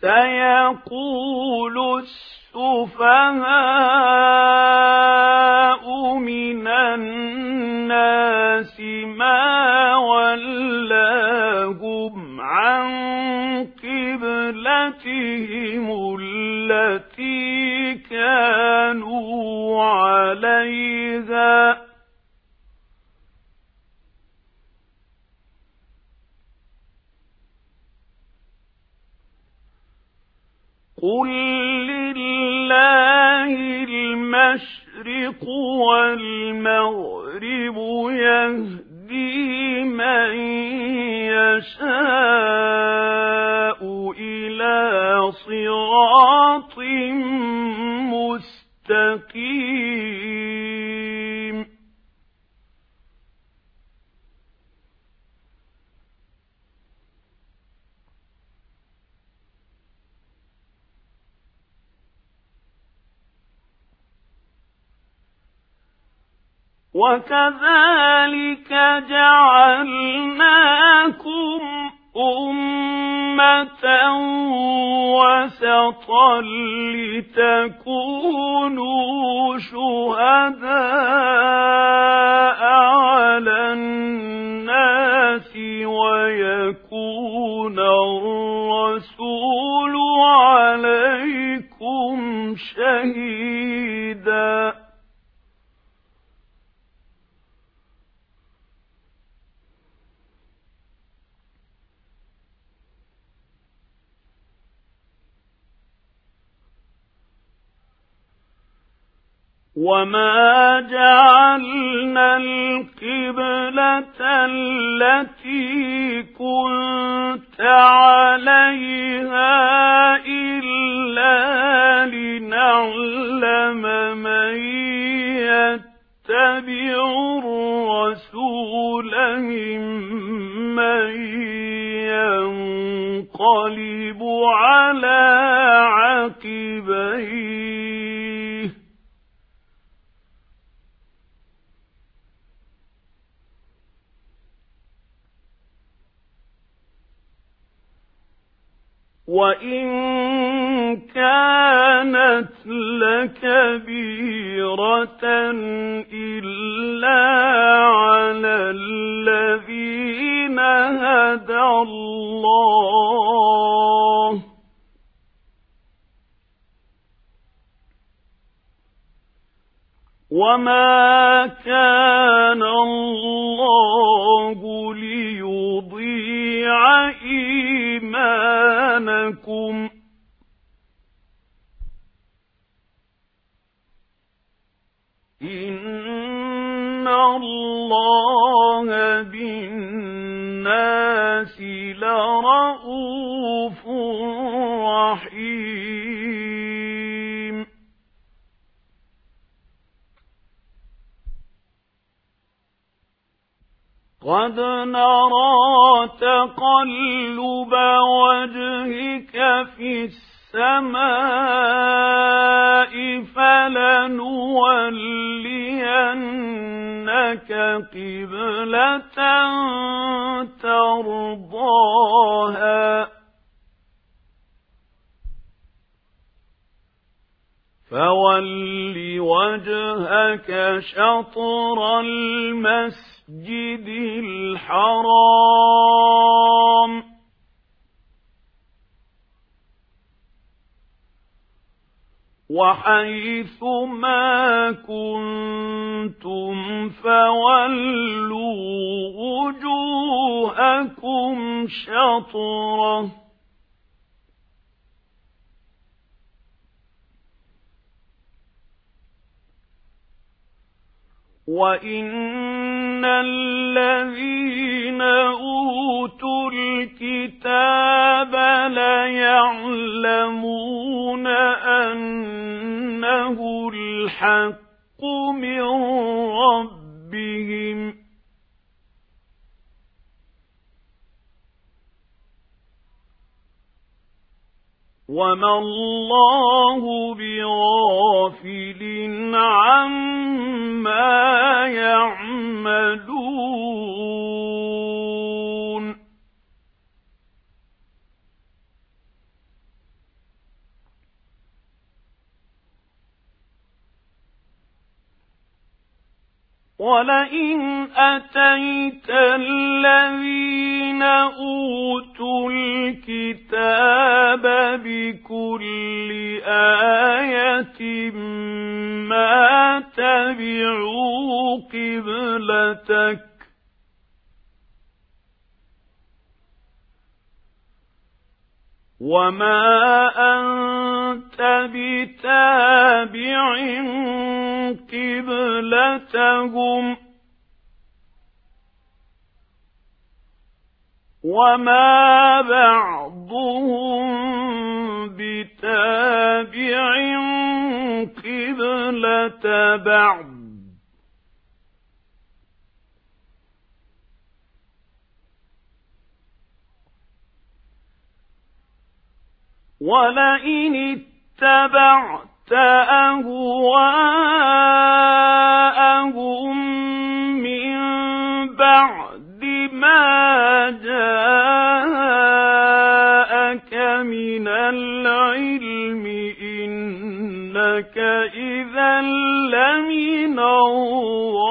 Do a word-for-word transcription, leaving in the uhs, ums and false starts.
سيقول السفهاء من الناس ما ولاهم عن قبلتهم التي كانوا عليها قل لله المشرق والمغرب يهدي من يشاء إلى صراط مستقيم وكذلك جعلناكم أمة وسطا لتكونوا شهداء على الناس ويكون الرسول عليكم شهيدا وما جعلنا القبلة التي كنت عليها إلا لنعلم من يتبع الرسول ممن ينقلب على عقبيه وإن كانت لكبيرة إلا على الذين هدى الله وما كان الله ليضيع إيمانكم إن الله بالناس لرءوف رحيم قد نرى تقلب وجهك في السماء فلنولينك قبلة ترضاها فول وجهك شطر المسجد الحرام وحيث ما كنتم فولوا وجوهكم شطره وَإِنَّ الَّذِينَ أُوتُوا الْكِتَابَ لَيَعْلَمُونَ أَنَّهُ الْحَقُّ مِنْ رَبِّهِمْ وَمَا اللَّهُ بِغَافِلٍ عَمَّا يَعْمَلُونَ وَلَئِنْ أَتَيْتَ الَّذِينَ أُوتُوا الْكِتَابَ بِكُلِّ آيَةٍ مَا تَبِعُوا قِبْلَتَكَ وَمَا أَنْتَ بِتَابِعٍ قِبْلَتَهُمْ وَمَا بَعْضُهُم بِتَابِعٍ قِبْلَةَ بَعْضٍ وَلَئِنِ اتَّبَعْتَ أَهْوَاءَهُم مِّن بَعْدِ مَا جَاءَكَ مِنَ الْعِلْمِ إِنَّكَ إِذًا لَّمِنَ الظَّالِمِينَ